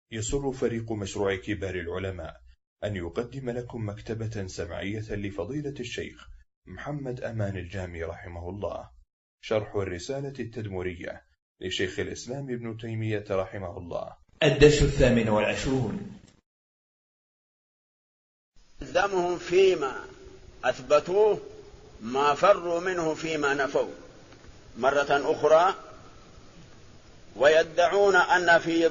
يسر فريق مشروع كبار العلماء أن يقدم لكم مكتبة سمعية لفضيلة الشيخ محمد أمان الجامي رحمه الله، شرح الرسالة التدمرية لشيخ الإسلام ابن تيمية رحمه الله. الدرس 28. يلزمهم فيما أثبتوه ما فروا منه فيما نفوا مرة أخرى، ويدعون أن في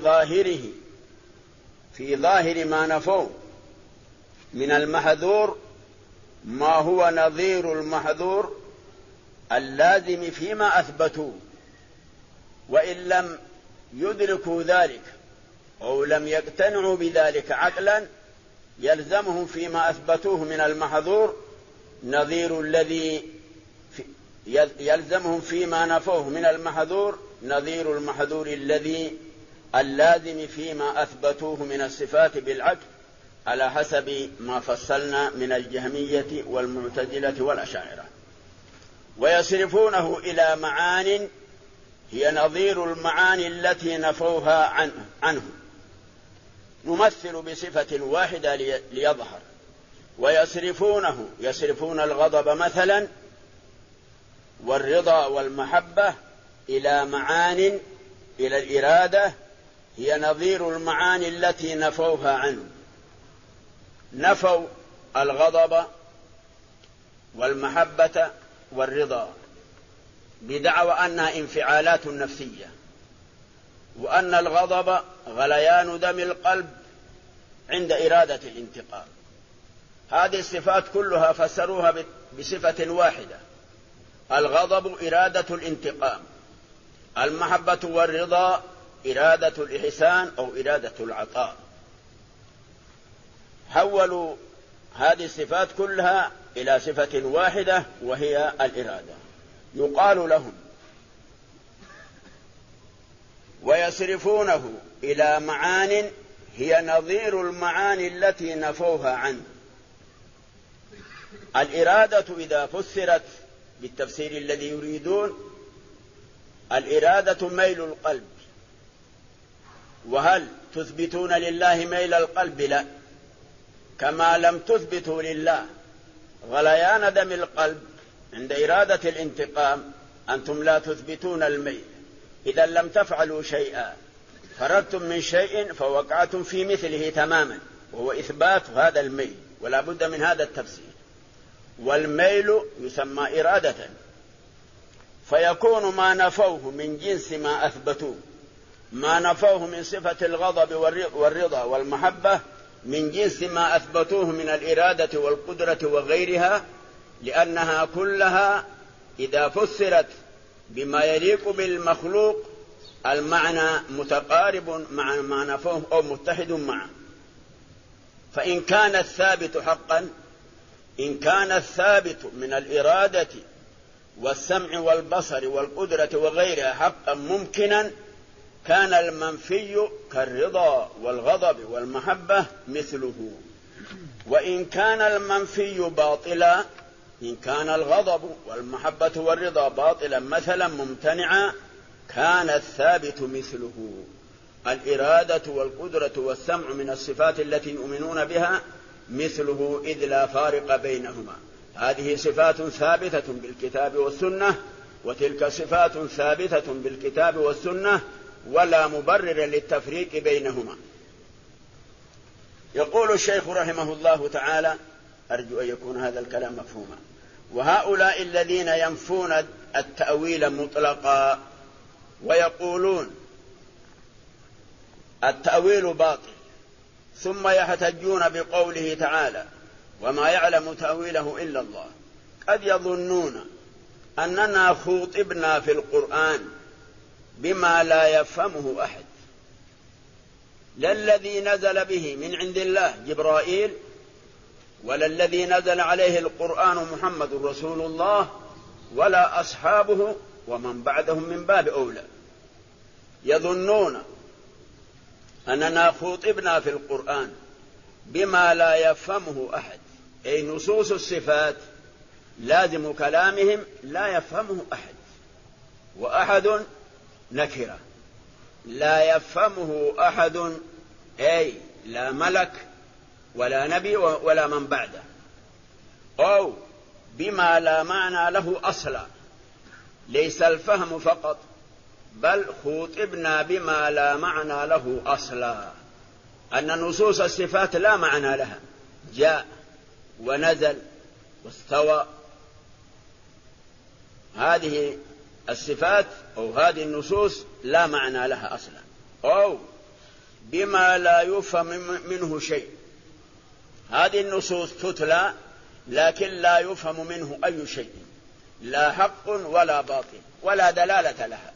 ظاهر ما نفوا من المحذور ما هو نظير المحذور اللازم فيما أثبتوه، وإن لم يدركوا ذلك أو لم يقتنعوا بذلك عقلا يلزمهم فيما أثبتوه من المحذور نظير الذي يلزمهم فيما نفوه من المحذور نظير المحذور الذي اللازم فيما أثبتوه من الصفات بالعقل، على حسب ما فصلنا من الجهمية والمعتزلة والأشاعرة. ويصرفونه إلى معان هي نظير المعاني التي نفوها عنه، نمثل بصفة واحدة ليظهر. يصرفون الغضب مثلا والرضا والمحبة إلى معان إلى الإرادة هي نظير المعاني التي نفوها عنه. نفوا الغضب والمحبة والرضا بدعوى أنها انفعالات نفسية، وأن الغضب غليان دم القلب عند إرادة الانتقام. هذه الصفات كلها فسروها بصفة واحدة: الغضب إرادة الانتقام، المحبة والرضا إرادة الإحسان أو إرادة العطاء. حولوا هذه الصفات كلها إلى صفة واحدة وهي الإرادة. يقال لهم ويصرفونه إلى معان هي نظير المعاني التي نفوها عنه. الإرادة إذا فسرت بالتفسير الذي يريدون، الإرادة ميل القلب. وهل تثبتون لله ميل القلب؟ لا، كما لم تثبتوا لله غليان دم القلب عند إرادة الانتقام أنتم لا تثبتون الميل. إذا لم تفعلوا شيئا فررتم من شيء فوقعتم في مثله تماما، وهو إثبات هذا الميل، ولا بد من هذا التفسير. والميل يسمى إرادة، فيكون ما نفوه من جنس ما أثبتوه، ما نفوه من صفة الغضب والرضا والمحبة من جنس ما أثبتوه من الإرادة والقدرة وغيرها، لأنها كلها إذا فسرت بما يليق بالمخلوق المعنى متقارب مع ما نفوه أو متحد معه. فإن كان الثابت حقا، إن كان الثابت من الإرادة والسمع والبصر والقدرة وغيرها حقا ممكنا، كان المنفي كالرضا والغضب والمحبة مثله. وإن كان المنفي باطلا، إن كان الغضب والمحبة والرضا باطلا مثلا ممتنعا، كان الثابت مثله. الإرادة والقدرة والسمع من الصفات التي يؤمنون بها مثله، إذ لا فارق بينهما. هذه صفات ثابتة بالكتاب والسنة، وتلك صفات ثابتة بالكتاب والسنة، ولا مبرر للتفريق بينهما. يقول الشيخ رحمه الله تعالى: أرجو أن يكون هذا الكلام مفهوما. وهؤلاء الذين ينفون التأويل مطلقا ويقولون التأويل باطل، ثم يحتجون بقوله تعالى: وما يعلم تأويله إلا الله، قد يظنون أننا خوطبنا في القرآن بما لا يفهمه أحد، لا الذي نزل به من عند الله جبرائيل، ولا الذي نزل عليه القرآن محمد رسول الله، ولا أصحابه ومن بعدهم من باب أولى. يظنون أننا خوطبنا في القرآن بما لا يفهمه أحد، أي نصوص الصفات لازم كلامهم لا يفهمه أحد، وأحد نكرة لا يفهمه أحد أي لا ملك ولا نبي ولا من بعده، أو بما لا معنى له أصلا، ليس الفهم فقط، بل خوطبنا بما لا معنى له أصلا، أن نصوص الصفات لا معنى لها، جاء ونزل واستوى، هذه الصفات أو هذه النصوص لا معنى لها أصلا، أو بما لا يفهم منه شيء، هذه النصوص تتلى لكن لا يفهم منه أي شيء، لا حق ولا باطل ولا دلالة لها.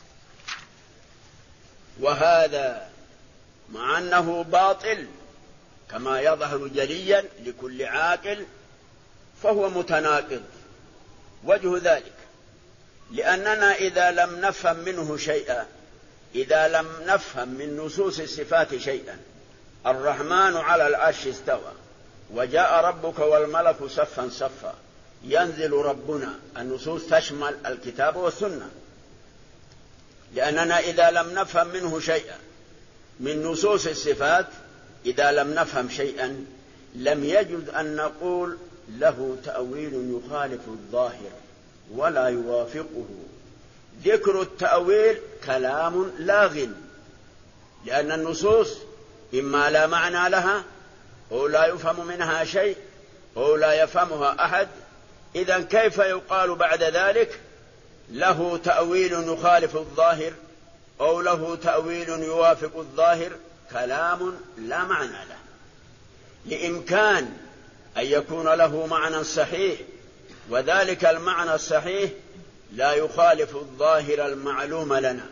وهذا مع أنه باطل كما يظهر جليا لكل عاقل فهو متناقض. وجه ذلك لأننا إذا لم نفهم منه شيئا، إذا لم نفهم من نصوص الصفات شيئا، الرحمن على العرش استوى، وجاء ربك والملك صفا صفا، ينزل ربنا، النصوص تشمل الكتاب والسنة، لأننا إذا لم نفهم منه شيئا من نصوص الصفات، إذا لم نفهم شيئا لم يجد أن نقول له تأويل يخالف الظاهر ولا يوافقه. ذكر التأويل كلام لاغ، لأن النصوص إما لا معنى لها أو لا يفهم منها شيء أو لا يفهمها أحد، إذن كيف يقال بعد ذلك له تأويل يخالف الظاهر أو له تأويل يوافق الظاهر؟ كلام لا معنى له، لإمكان أن يكون له معنى صحيح، وذلك المعنى الصحيح لا يخالف الظاهر المعلوم لنا،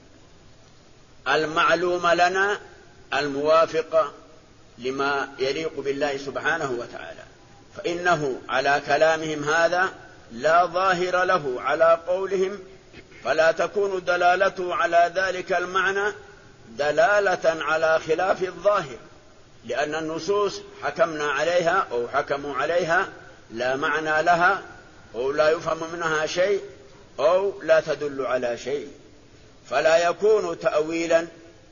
المعلوم لنا الموافق لما يليق بالله سبحانه وتعالى، فإنه على كلامهم هذا لا ظاهر له على قولهم، فلا تكون دلالته على ذلك المعنى دلالة على خلاف الظاهر، لأن النصوص حكمنا عليها أو حكموا عليها لا معنى لها أو لا يفهم منها شيء أو لا تدل على شيء، فلا يكون تأويلا،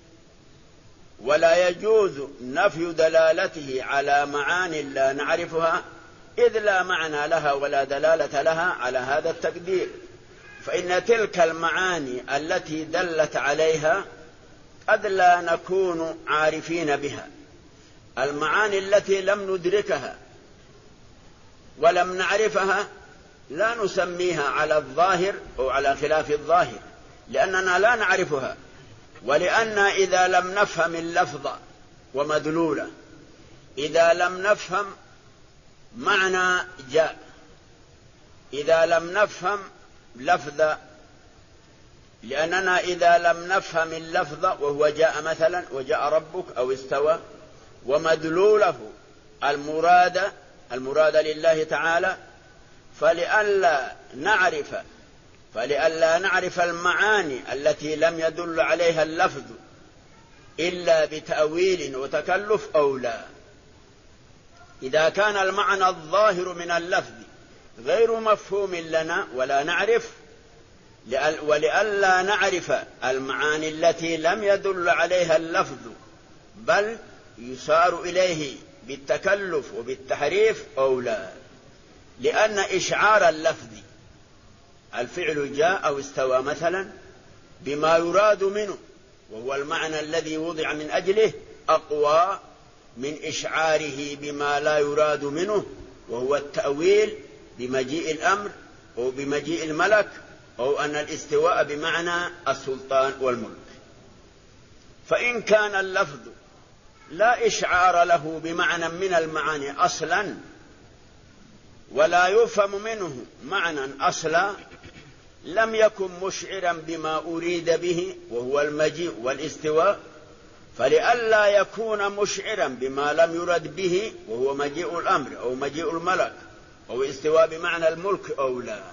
ولا يجوز نفي دلالته على معاني لا نعرفها، إذ لا معنى لها ولا دلالة لها على هذا التقدير. فإن تلك المعاني التي دلت عليها قد لا نكون عارفين بها، المعاني التي لم ندركها ولم نعرفها لا نسميها على الظاهر أو على خلاف الظاهر، لأننا لا نعرفها، ولأن إذا لم نفهم اللفظ ومدلوله، إذا لم نفهم معنى جاء، إذا لم نفهم لفظ، لأننا إذا لم نفهم اللفظ وهو جاء مثلا وجاء ربك أو استوى ومدلوله المراد لله تعالى، فلئلا نعرف المعاني التي لم يدل عليها اللفظ إلا بتأويل وتكلف أو لا. إذا كان المعنى الظاهر من اللفظ غير مفهوم لنا ولا نعرف، ولئلا نعرف المعاني التي لم يدل عليها اللفظ بل يسار إليه بالتكلف وبالتحريف أو لا، لأن إشعار اللفظ الفعل جاء أو استوى مثلا بما يراد منه وهو المعنى الذي وضع من أجله أقوى من إشعاره بما لا يراد منه وهو التأويل بمجيء الأمر أو بمجيء الملك أو أن الاستواء بمعنى السلطان والملك. فإن كان اللفظ لا إشعار له بمعنى من المعاني أصلا ولا يفهم منه معنى أصلا، لم يكن مشعرا بما أريد به وهو المجيء والاستواء، فلئلا يكون مشعرا بما لم يرد به وهو مجيء الأمر أو مجيء الملك أو استواء بمعنى الملك أو لا.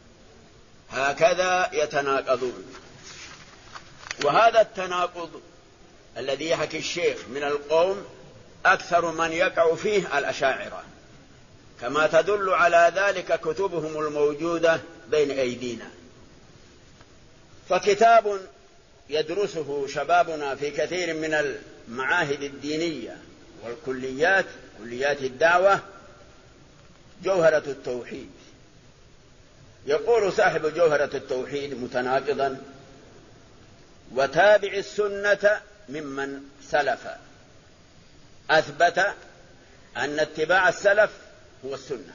هكذا يتناقضون. وهذا التناقض الذي يحكي الشيخ من القوم أكثر من يقع فيه الأشاعرة، كما تدل على ذلك كتبهم الموجودة بين أيدينا. فكتاب يدرسه شبابنا في كثير من المعاهد الدينية والكليات، كليات الدعوة، جوهرة التوحيد. يقول صاحب جوهرة التوحيد متناقضا: وتابع السنة ممن سلف. أثبت أن اتباع السلف هو السنة.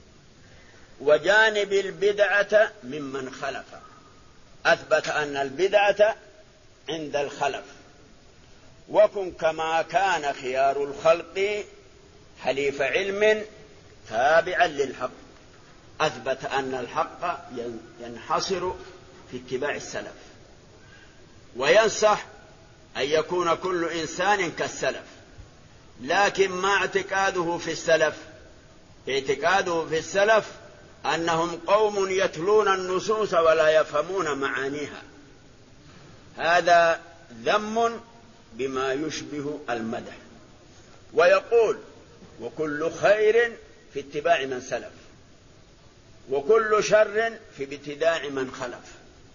وجانب البدعة ممن خلف. أثبت أن البدعة عند الخلف. وكن كما كان خيار الخلق حليف علم تابعا للحق. أثبت أن الحق ينحصر في اتباع السلف، وينصح أن يكون كل إنسان كالسلف، لكن ما اعتقاده في السلف؟ اعتقاده في السلف أنهم قوم يتلون النصوص ولا يفهمون معانيها. هذا ذم بما يشبه المدح. ويقول: وكل خير في اتباع من سلف، وكل شر في ابتداع من خلف.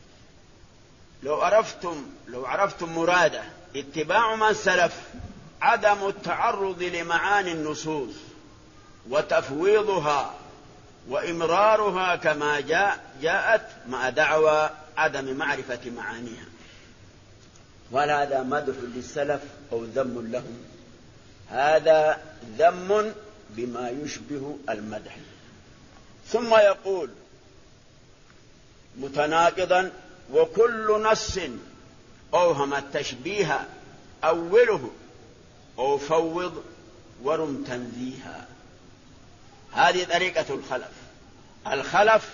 لو عرفتم مراده اتباع من سلف عدم التعرض لمعاني النصوص وتفويضها وإمرارها كما جاءت مع دعوى عدم معرفة معانيها. ولا هذا مدح للسلف أو ذم لهم، هذا ذم بما يشبه المدح. ثم يقول متناقضا: وكل نص أوهم التشبيه أوله أو فوض ورم تنزيها. هذه طريقة الخلف.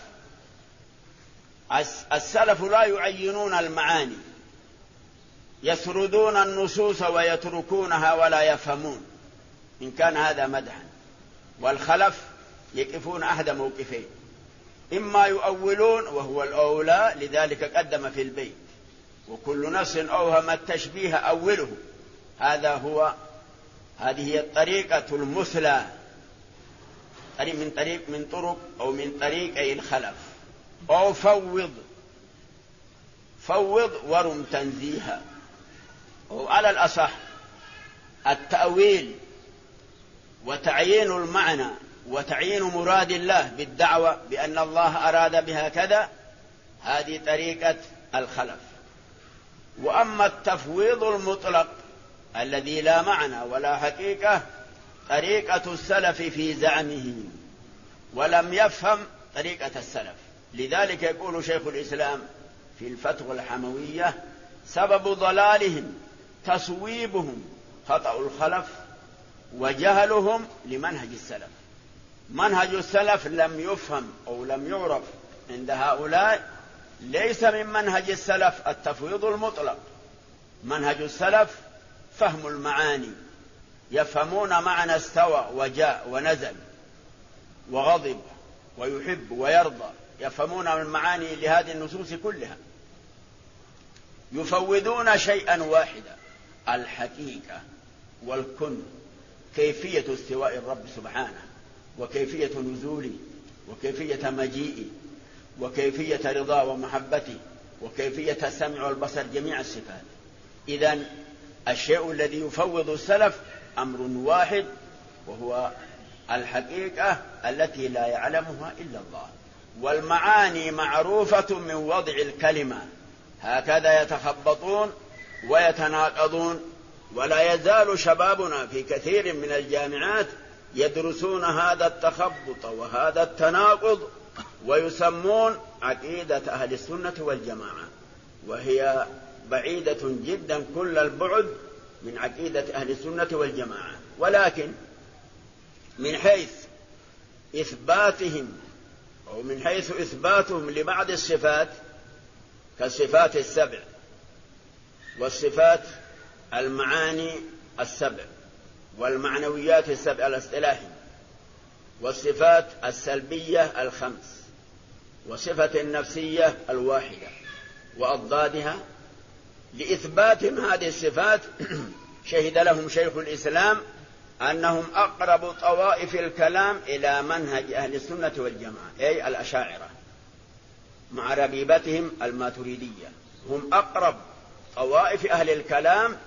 السلف لا يعينون المعاني، يسردون النصوص ويتركونها ولا يفهمون، إن كان هذا مدحا. والخلف يقفون أحد موقفين: إما يؤولون وهو الأولى، لذلك قدم في البيت وكل نص أوهم التشبيه أوله. هذه هي الطريقة المثلى من طرق أو من طريقي الخلف. أو فوض ورم تنزيها. أو على الأصح التأويل وتعيين المعنى وتعيين مراد الله بالدعوة بأن الله أراد بها كذا، هذه طريقة الخلف. وأما التفويض المطلق الذي لا معنى ولا حقيقة، طريقة السلف في زعمه، ولم يفهم طريقة السلف. لذلك يقول شيخ الإسلام في الفتوى الحموية: سبب ضلالهم تصويبهم خطأ الخلف وجهلهم لمنهج السلف. منهج السلف لم يفهم أو لم يعرف عند هؤلاء. ليس من منهج السلف التفويض المطلق. منهج السلف فهم المعاني، يفهمون معنى استوى وجاء ونزل وغضب ويحب ويرضى، يفهمون المعاني لهذه النصوص كلها. يفوضون شيئا واحدا: الحقيقة والكن، كيفية استواء الرب سبحانه، وكيفية نزوله، وكيفية مجيئه، وكيفية رضاه ومحبته، وكيفية السمع والبصر، جميع الصفات. إذن الشيء الذي يفوض السلف أمر واحد، وهو الحقيقة التي لا يعلمها إلا الله. والمعاني معروفة من وضع الكلمة، هكذا يتخبطون ويتناقضون. ولا يزال شبابنا في كثير من الجامعات يدرسون هذا التخبط وهذا التناقض، ويسمون عقيدة أهل السنة والجماعة، وهي بعيدة جدا كل البعد من عقيدة أهل السنة والجماعة. ولكن من حيث إثباتهم أو من حيث إثباتهم لبعض الصفات كالصفات السبع والصفات المعاني السبع والمعنويات السبع الاصطلاحي والصفات السلبية الخمس وصفة النفسية الواحدة وأضدادها، لإثباتهم هذه الصفات شهد لهم شيخ الإسلام أنهم أقرب طوائف الكلام إلى منهج أهل السنة والجماعة، أي الأشاعرة مع ربيبتهم الماتريدية. هم أقرب طوائف أهل الكلام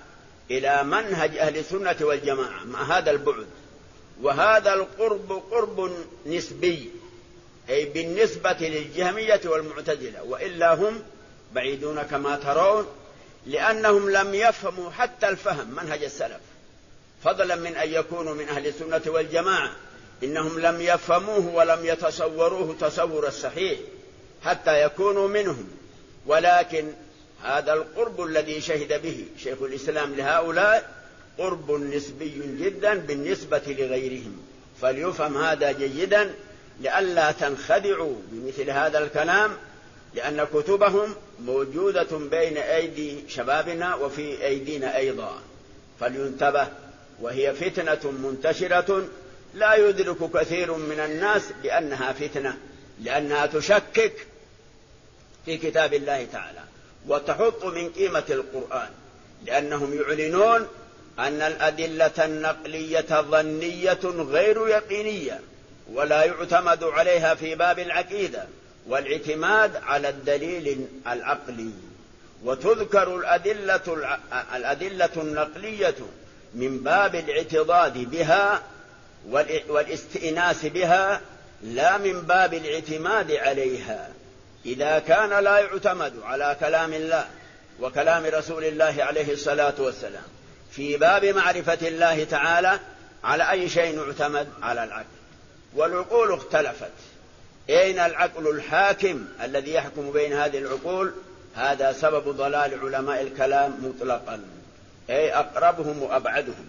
إلى منهج أهل السنة والجماعة مع هذا البعد. وهذا القرب قرب نسبي، أي بالنسبة للجهمية والمعتزلة، وإلا هم بعيدون كما ترون، لأنهم لم يفهموا حتى الفهم منهج السلف، فضلا من أن يكونوا من أهل السنة والجماعة. إنهم لم يفهموه ولم يتصوروه تصور الصحيح حتى يكونوا منهم. ولكن هذا القرب الذي شهد به شيخ الإسلام لهؤلاء قرب نسبي جدا بالنسبة لغيرهم، فليفهم هذا جيدا لئلا تنخدعوا بمثل هذا الكلام، لأن كتبهم موجودة بين أيدي شبابنا وفي أيدينا أيضا، فلينتبه. وهي فتنة منتشرة لا يدرك كثير من الناس بأنها فتنة، لأنها تشكك في كتاب الله تعالى وتحط من قيمة القرآن، لأنهم يعلنون أن الأدلة النقلية ظنية غير يقينية ولا يعتمد عليها في باب العقيدة، والاعتماد على الدليل العقلي. وتذكر الأدلة النقلية من باب الاعتضاد بها والاستئناس بها، لا من باب الاعتماد عليها. إذا كان لا يعتمد على كلام الله وكلام رسول الله عليه الصلاة والسلام في باب معرفة الله تعالى، على أي شيء يعتمد؟ على العقل. والعقول اختلفت، أين العقل الحاكم الذي يحكم بين هذه العقول؟ هذا سبب ضلال علماء الكلام مطلقا، أي أقربهم وأبعدهم.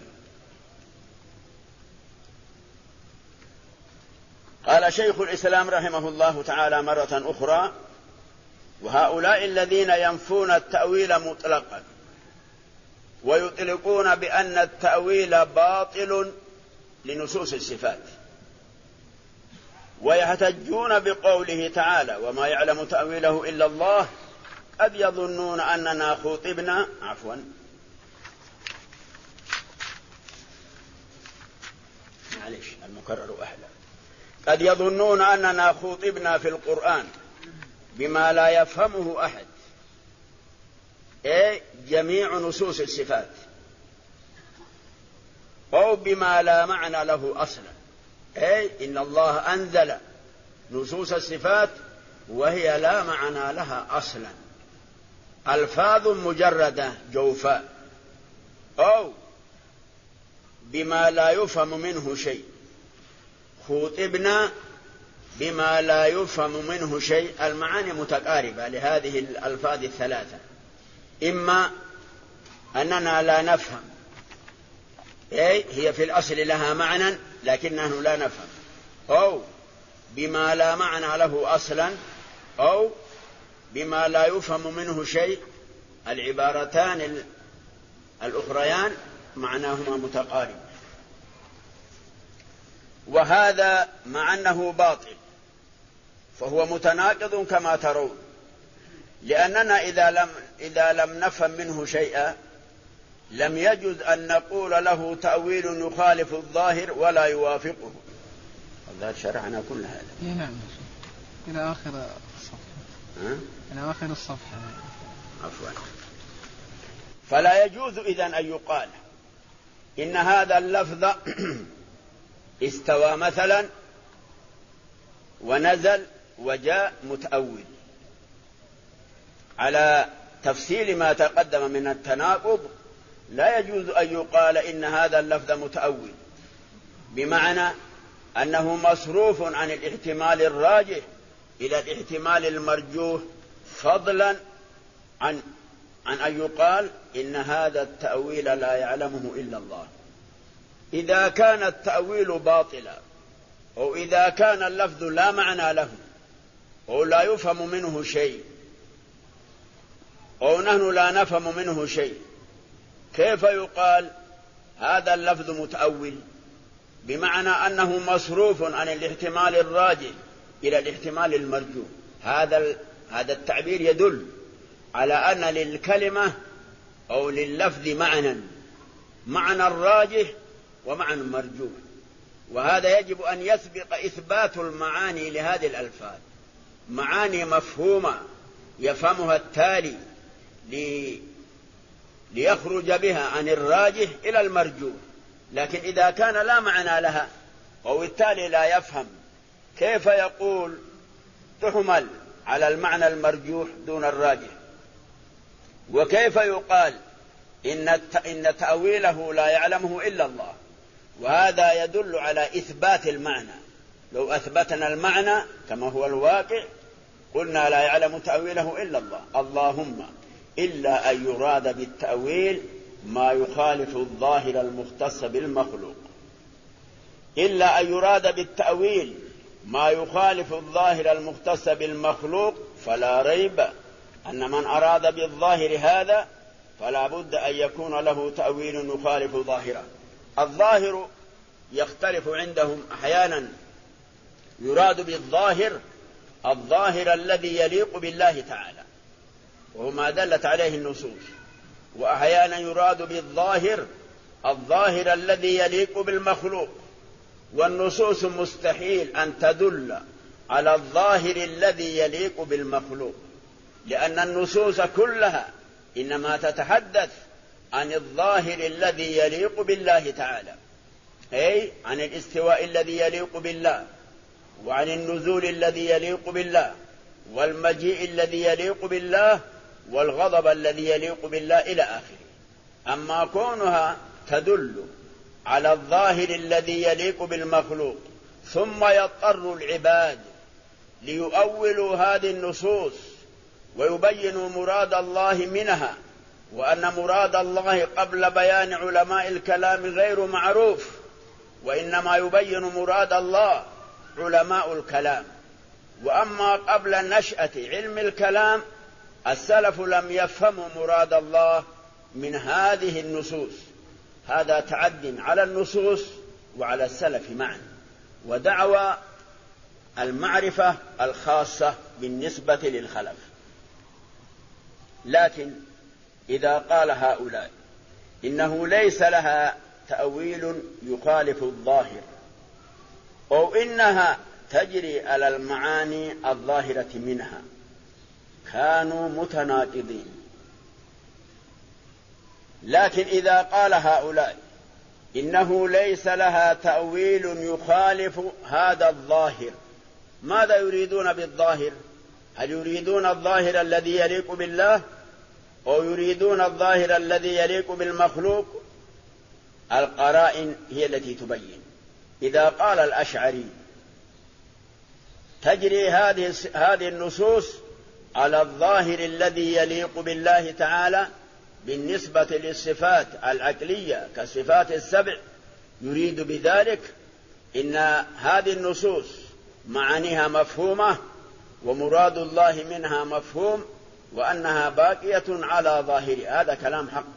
قال شيخ الإسلام رحمه الله تعالى مرة أخرى: وهؤلاء الذين ينفون التأويل مطلقا ويطلقون بأن التأويل باطل لنصوص الصفات، ويحتجون بقوله تعالى: وما يعلم تأويله إلا الله، قد يظنون أننا خطبنا معلش المكرر أحلى قد يظنون أننا خطبنا في القرآن بما لا يفهمه أحد، أي جميع نصوص الصفات، أو بما لا معنى له أصلا، أي إن الله أنزل نصوص الصفات وهي لا معنى لها أصلا، ألفاظ مجردة جوفاء، أو بما لا يفهم منه شيء. خطبنا بما لا يفهم منه شيء، المعاني متقاربة لهذه الألفاظ الثلاثة، إما أننا لا نفهم، أي هي في الأصل لها معنى لكننا لا نفهم، أو بما لا معنى له أصلا، أو بما لا يفهم منه شيء. العبارتان الأخريان معناهما متقارب. وهذا مع أنه باطل فهو متناقض كما ترون، لأننا إذا لم نفهم منه شيئا لم يجوز أن نقول له تأويل يخالف الظاهر ولا يوافقه. هذا شرحنا كل هذا. نعم، إلى آخر الصفحة. إلى آخر الصفحة. عفوا. فلا يجوز إذن أن يقال إن هذا اللفظ استوى مثلا ونزل وجاء متأول، على تفصيل ما تقدم من التناقض. لا يجوز أن يقال إن هذا اللفظ متأول، بمعنى أنه مصروف عن الاحتمال الراجح إلى الاحتمال المرجوح، فضلا عن أن يقال إن هذا التأويل لا يعلمه إلا الله. إذا كان التأويل باطلا، أو إذا كان اللفظ لا معنى له، أو لا يفهم منه شيء، أو نحن لا نفهم منه شيء، كيف يقال هذا اللفظ متأول؟ بمعنى أنه مصروف عن الاحتمال الراجح إلى الاحتمال المرجوح. هذا التعبير يدل على أن للكلمة أو لللفظ معنى راجح ومعنى مرجوح، وهذا يجب أن يسبق إثبات المعاني لهذه الألفاظ، معاني مفهومة يفهمها التالي ليخرج بها عن الراجح إلى المرجوح. لكن إذا كان لا معنى لها وبالتالي لا يفهم، كيف يقول تحمل على المعنى المرجوح دون الراجح؟ وكيف يقال إن تأويله لا يعلمه إلا الله؟ وهذا يدل على إثبات المعنى. لو أثبتنا المعنى كما هو الواقع قلنا لا يعلم تأويله إلا الله. اللهم إلا أن يراد بالتأويل ما يخالف الظاهر المختص بالمخلوق. إلا أن يراد بالتأويل ما يخالف الظاهر المختص بالمخلوق، فلا ريب أن من أراد بالظاهر هذا فلا بد أن يكون له تأويل يخالف ظاهره. الظاهر يختلف عندهم، أحيانا يراد بالظاهر الظاهر الذي يليق بالله تعالى وهو ما دلت عليه النصوص، وأحيانا يراد بالظاهر الظاهر الذي يليق بالمخلوق، والنصوص مستحيل أن تدل على الظاهر الذي يليق بالمخلوق، لأن النصوص كلها إنما تتحدث عن الظاهر الذي يليق بالله تعالى، أي عن الاستواء الذي يليق بالله، وعن النزول الذي يليق بالله، والمجيء الذي يليق بالله، والغضب الذي يليق بالله إلى آخره. أما كونها تدل على الظاهر الذي يليق بالمخلوق ثم يضطر العباد ليؤولوا هذه النصوص ويبينوا مراد الله منها، وأن مراد الله قبل بيان علماء الكلام غير معروف، وإنما يبين مراد الله علماء الكلام. وأما قبل نشأة علم الكلام السلف لم يفهموا مراد الله من هذه النصوص. هذا تعد على النصوص وعلى السلف معا، ودعوى المعرفة الخاصة بالنسبة للخلف. لكن إذا قال هؤلاء إنه ليس لها تأويل يخالف الظاهر، أو إنها تجري على المعاني الظاهرة منها، كانوا متناقضين. لكن إذا قال هؤلاء إنه ليس لها تأويل يخالف هذا الظاهر، ماذا يريدون بالظاهر؟ هل يريدون الظاهر الذي يليق بالله أو يريدون الظاهر الذي يليق بالمخلوق؟ القرائن هي التي تبين. إذا قال الأشعري تجري هذه النصوص على الظاهر الذي يليق بالله تعالى بالنسبة للصفات العقلية كصفات السبع، يريد بذلك إن هذه النصوص معانيها مفهومة ومراد الله منها مفهوم، وأنها باقية على ظاهرها. هذا كلام حق.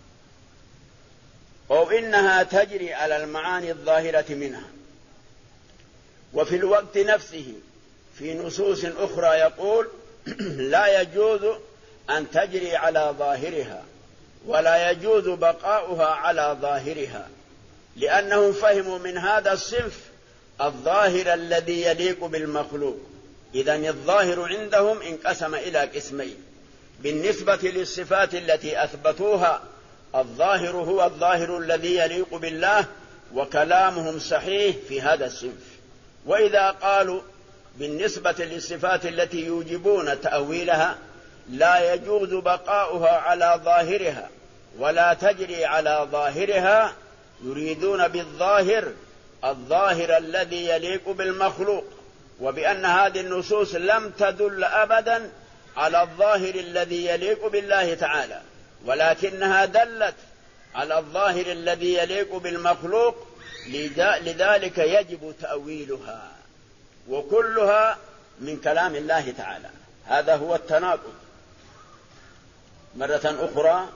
أو إنها تجري على المعاني الظاهرة منها. وفي الوقت نفسه في نصوص أخرى يقول لا يجوز أن تجري على ظاهرها ولا يجوز بقاؤها على ظاهرها، لأنهم فهموا من هذا الصنف الظاهر الذي يليق بالمخلوق. إذن الظاهر عندهم انقسم إلى قسمين. بالنسبة للصفات التي أثبتوها الظاهر هو الظاهر الذي يليق بالله، وكلامهم صحيح في هذا الصنف. وإذا قالوا بالنسبة للصفات التي يوجبون تأويلها لا يجوز بقاؤها على ظاهرها ولا تجري على ظاهرها، يريدون بالظاهر الظاهر الذي يليق بالمخلوق، وبأن هذه النصوص لم تدل أبدا على الظاهر الذي يليق بالله تعالى، ولكنها دلت على الظاهر الذي يليق بالمخلوق، لذلك يجب تأويلها، وكلها من كلام الله تعالى. هذا هو التناقض. مرة أخرى،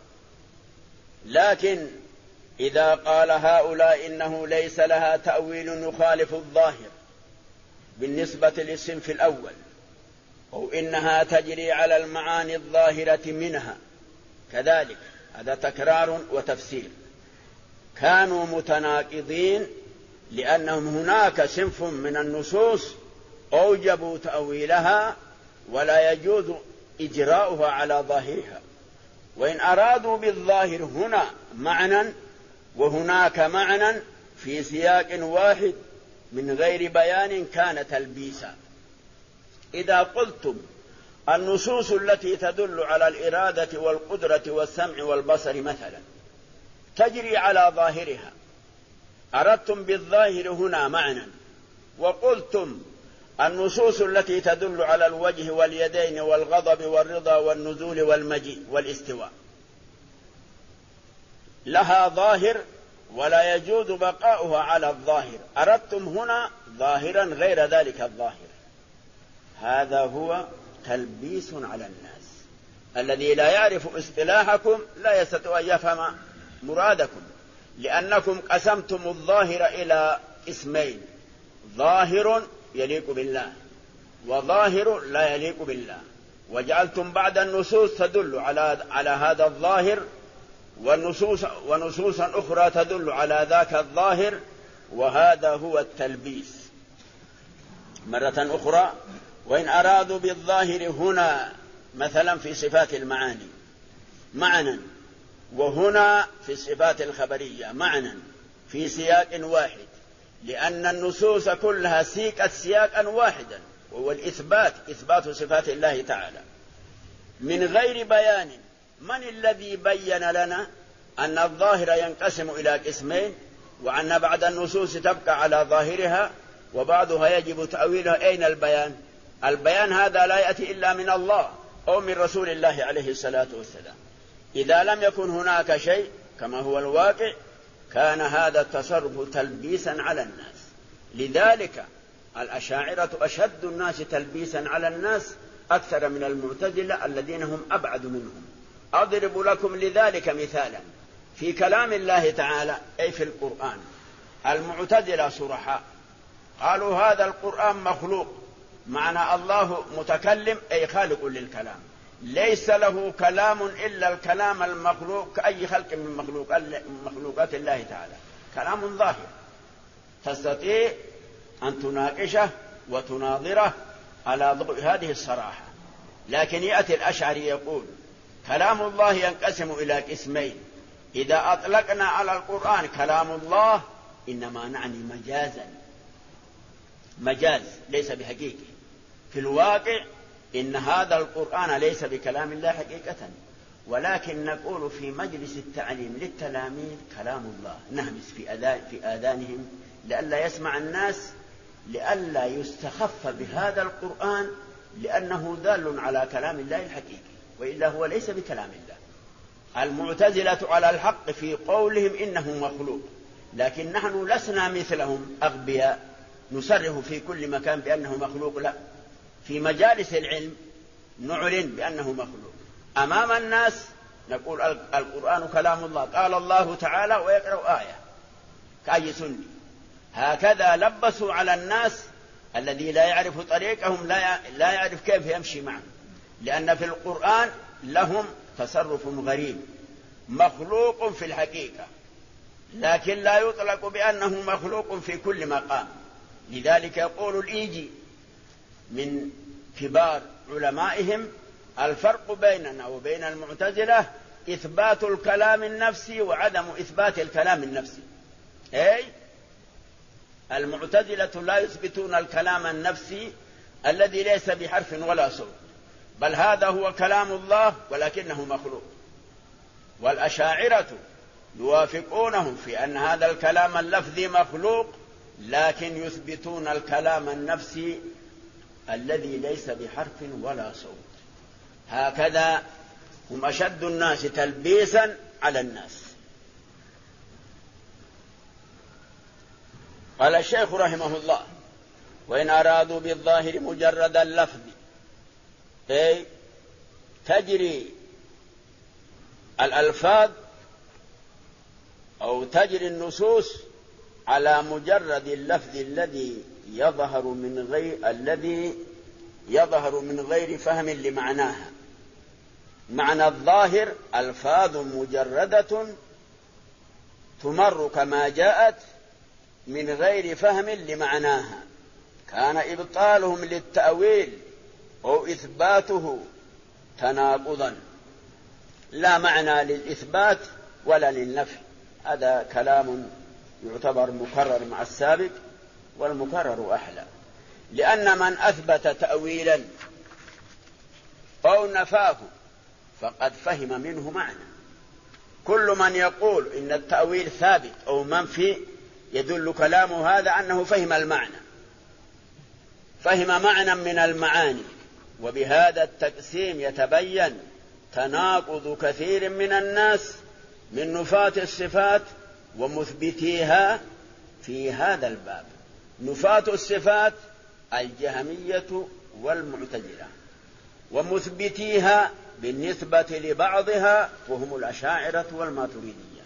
لكن إذا قال هؤلاء إنه ليس لها تأويل يخالف الظاهر بالنسبة للصنف الأول، أو إنها تجري على المعاني الظاهرة منها، كذلك هذا تكرار وتفسير. كانوا متناقضين، لأنهم هناك صنف من النصوص أوجبوا تأويلها ولا يجوز إجراؤها على ظاهرها، وإن أرادوا بالظاهر هنا معنى وهناك معنى في سياق واحد من غير بيان كان تلبيسا. إذا قلتم النصوص التي تدل على الإرادة والقدرة والسمع والبصر مثلا تجري على ظاهرها، أردتم بالظاهر هنا معنى، وقلتم النصوص التي تدل على الوجه واليدين والغضب والرضا والنزول والمجيء والاستواء لها ظاهر ولا يجوز بقاؤها على الظاهر، أردتم هنا ظاهرا غير ذلك الظاهر. هذا هو تلبيس على الناس. الذي لا يعرف اصطلاحكم لا يستطيع أن يفهم مرادكم، لأنكم قسمتم الظاهر إلى اسمين: ظاهر يليق بالله وظاهر لا يليق بالله، وجعلتم بعد النصوص تدل على هذا الظاهر ونصوصا أخرى تدل على ذاك الظاهر، وهذا هو التلبيس. مرة أخرى: وإن أرادوا بالظاهر هنا مثلا في صفات المعاني معنى، وهنا في الصفات الخبرية معنى في سياق واحد، لأن النصوص كلها سيقت سياقا واحدا، وهو إثبات صفات الله تعالى من غير بيان. من الذي بين لنا أن الظاهر ينقسم إلى قسمين، وأن بعد النصوص تبقى على ظاهرها وبعضها يجب تأويلها؟ أين البيان؟ البيان هذا لا يأتي إلا من الله أو من رسول الله عليه الصلاة والسلام. إذا لم يكن هناك شيء كما هو الواقع كان هذا التصرف تلبيسا على الناس. لذلك الأشاعرة أشد الناس تلبيسا على الناس أكثر من المعتزلة الذين هم أبعد منهم. أضرب لكم لذلك مثالا في كلام الله تعالى أي في القرآن. المعتزلة صرحاء قالوا هذا القرآن مخلوق، معنى الله متكلم أي خالق للكلام، ليس له كلام إلا الكلام المخلوق كأي خلق من مخلوقات الله تعالى، كلام ظاهر تستطيع أن تناقشه وتناظره على ضوء هذه الصراحة. لكن يأتي الأشعري يقول كلام الله ينقسم إلى قسمين، إذا أطلقنا على القرآن كلام الله إنما نعني مجاز ليس بحقيقي. في الواقع إن هذا القرآن ليس بكلام الله حقيقة، ولكن نقول في مجلس التعليم للتلاميذ كلام الله، نهمس في آذانهم لئلا يسمع الناس، لئلا يستخف بهذا القرآن لأنه دال على كلام الله الحقيقي، وإلا هو ليس بكلام الله. المعتزلة على الحق في قولهم إنه مخلوق، لكن نحن لسنا مثلهم أغبياء نصرح في كل مكان بأنه مخلوق، لا، في مجالس العلم نعلن بأنه مخلوق، أمام الناس نقول القرآن كلام الله، قال الله تعالى، ويقرأ آية كأي سني. هكذا لبسوا على الناس الذي لا يعرف طريقهم، لا يعرف كيف يمشي معهم، لأن في القرآن لهم تصرف غريب مخلوق في الحقيقة، لكن لا يطلق بأنه مخلوق في كل مقام. لذلك يقول الإيجي من كبار علمائهم الفرق بيننا وبين المعتزلة إثبات الكلام النفسي وعدم إثبات الكلام النفسي. أي المعتزلة لا يثبتون الكلام النفسي الذي ليس بحرف ولا صوت، بل هذا هو كلام الله ولكنه مخلوق. والأشاعرة يوافقونهم في أن هذا الكلام اللفظي مخلوق، لكن يثبتون الكلام النفسي الذي ليس بحرف ولا صوت. هكذا هم أشد الناس تلبيسا على الناس. قال الشيخ رحمه الله: وإن أرادوا بالظاهر مجرد اللفظ، أي تجري الألفاظ أو تجري النصوص على مجرد اللفظ الذي يظهر من غير فهم لمعناها. معنى الظاهر ألفاظ مجردة تمر كما جاءت من غير فهم لمعناها، كان إبطالهم للتأويل أو إثباته تناقضا. لا معنى للإثبات ولا للنفي. هذا كلام يعتبر مكرر مع السابق، والمكرر أحلى، لأن من أثبت تأويلا أو نفاه فقد فهم منه معنى. كل من يقول إن التأويل ثابت أو منفي يدل كلامه هذا أنه فهم المعنى، فهم معنى من المعاني. وبهذا التقسيم يتبين تناقض كثير من الناس من نفاة الصفات ومثبتيها في هذا الباب. نفاة الصفات الجهمية والمعتزلة، ومثبتيها بالنسبة لبعضها وهم الأشاعرة والماتريدية.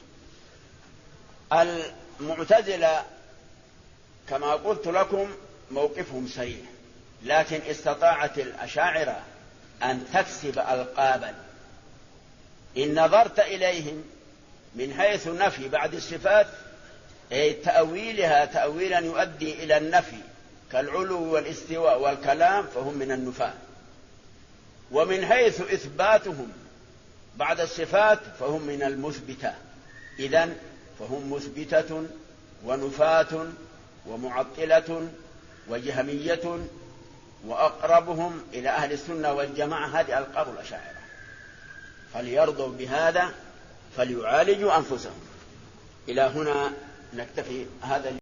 المعتزلة كما قلت لكم موقفهم صحيح، لكن استطاعت الأشاعرة أن تكسب ألقابا إن نظرت إليهم من حيث نفي بعض الصفات أي تأويلها تأويلا يؤدي إلى النفي كالعلو والاستواء والكلام فهم من النفاة، ومن حيث إثباتهم بعد الصفات فهم من المثبتة. إذن فهم مثبتة ونفاة ومعطلة وجهمية، وأقربهم إلى أهل السنة والجماعة هذه ألقاب الأشاعرة. فليرضوا بهذا فليعالجوا أنفسهم. إلى هنا نكتفي هذا